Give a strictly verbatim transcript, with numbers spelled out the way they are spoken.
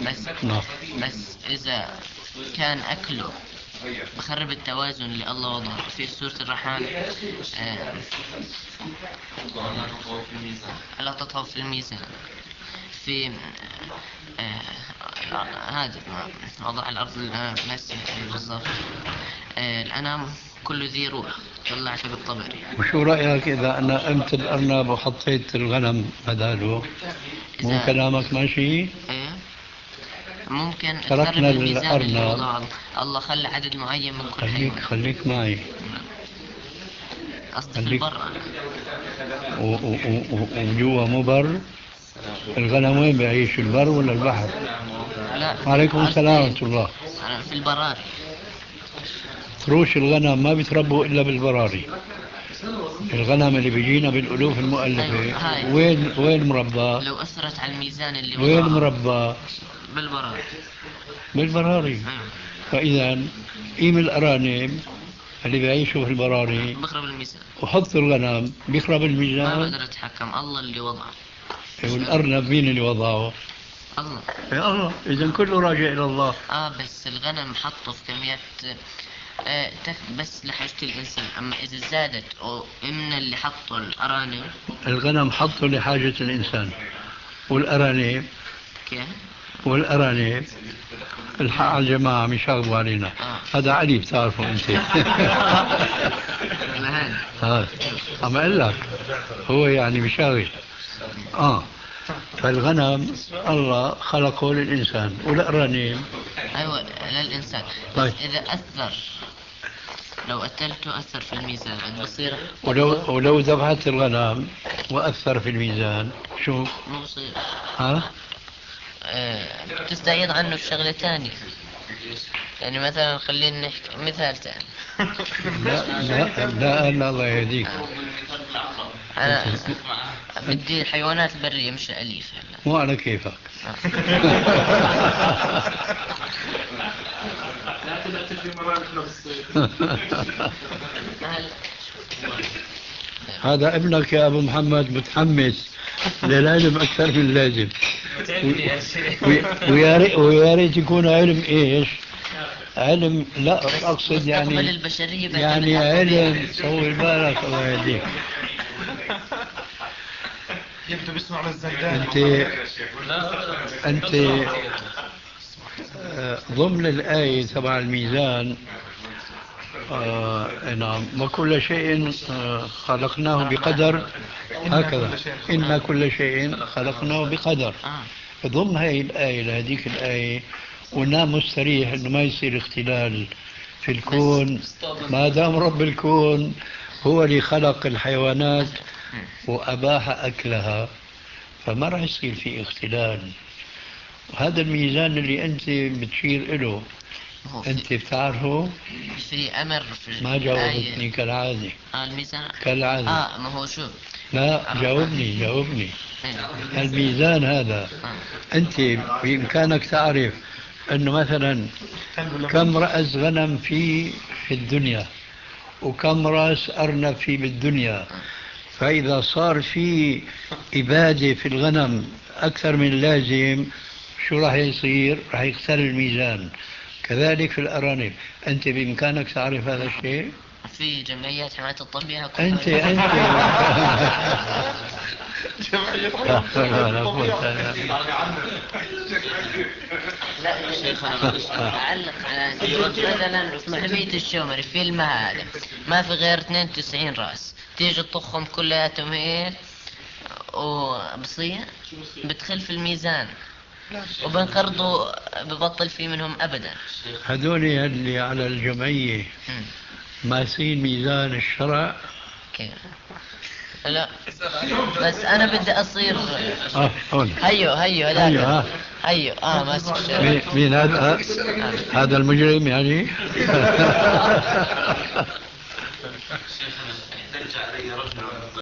بس نعم. بس إذا كان أكله بخرب التوازن اللي الله وضعه في سورة الرحمن، آه لا تطغوا في الميزان، في آه هذا وضع الأرض ناس بالضبط. آه الأنام كل ذي روح طلعت بالطبري. وشو رأيك إذا أنا قمت الأرنب وحطيت الغنم بداله؟ مو إذا كلامك ماشي؟ إيه ممكن تركنا تخرب الميزان اللي الأرنب. وضعه الله، خلى عدد معين من كل خليك حيوان. خليك معي. قصدي في خليك. البر. و- و- و- وجوا مو بر. الغنم وين بيعيش، البر ولا البحر؟ لا عليكم السلام قصدي ورحمة الله. في البراري. فروش الغنم ما بيتربوا إلا بالبراري. الغنم اللي بيجينا بالألوف المؤلفة أيوة. وين وين مربى؟ لو أثرت على الميزان اللي وين وضعه مربى؟ بالبراري. بالبراري. أيوة. فإذا قيم الأرانب اللي بيعيشوا في البراري بخرب الميزان. وحط الغنم بيخرب ما الميزان. بقدر أتحكم، الله اللي وضعه. والأرنب مين اللي وضعه؟ الله. يا الله، إذا كله راجع إلى الله. آه بس الغنم حطه في كميات آه تف بس لحاجة الإنسان، أما إذا زادت أو من اللي حطه الأرانب. الغنم حطه لحاجة الإنسان، والأرانب كيف؟ والأرانب الحق على الجماعة مش يغضبوا علينا. آه. هذا علي بتعرفه أنت. لهان. ها عم أقول لك هو يعني مشاغل. آه فالغنم الله خلقه للإنسان والأرانب. أيوة للإنسان. طيب. إذا أثر، لو قتلته أثر في الميزان بصير. ولو ولو ذبحت الغنم وأثر في الميزان شو؟ مو بصير. ها؟ آه بتستعيض عنه الشغلة تانية. يعني مثلا خلينا نحكي مثال تاني. لا لا لا, لا الله يهديك. أنا بدي الحيوانات البرية مش الأليف هلا. مو على كيفك. هذا ابنك يا أبو محمد متحمس للعلم أكثر من اللازم، ويا ريت ويا ريت يكون علم إيش؟ علم، لا أقصد يعني يعني علم طول بالك الله يهديك. يبدو بيسمع من الزندان. أنت أنت ضمن الآية تبع الميزان آه نعم وكل شيء آه خلقناه بقدر، هكذا إن كل شيء خلقناه بقدر. ضمن هذه الآية لهذيك الآية ونام مستريح إنه ما يصير اختلال في الكون ما دام رب الكون هو اللي خلق الحيوانات وأباح أكلها، فما راح يصير في اختلال. وهذا الميزان اللي أنت بتشير له أنت بتعرفه؟ في أمر في ما جاوبتني كالعادة. آه الميزان كالعادة. آه ما هو شو؟ لا جاوبني جاوبني. الميزان هذا أنت بإمكانك تعرف أنه مثلا كم رأس غنم في في الدنيا وكم رأس أرنب في بالدنيا، فإذا صار في إبادة في الغنم أكثر من اللازم شو راح يصير؟ راح يختل الميزان. كذلك في الأرانب أنت بإمكانك تعرف هذا الشيء. في جمعيات حماية الطبيعة أنت أنت لا يا شيخ أنا أعلق على مثلا حمية الشومري في الماء هذا ما في غير اثنين وتسعين رأس، تيجي تطخهم كلياتهم هيك وبصير بتخل في الميزان وبنقرضوا ببطل في منهم أبدا. هذول اللي على الجمعية ماسين ميزان الشرع. كيف؟ لا بس أنا بدي أصير آه هون هيو هيو هذا هيو ها هيو آه ماسك الشرع. مين مين هذا؟ هذا المجرم يعني.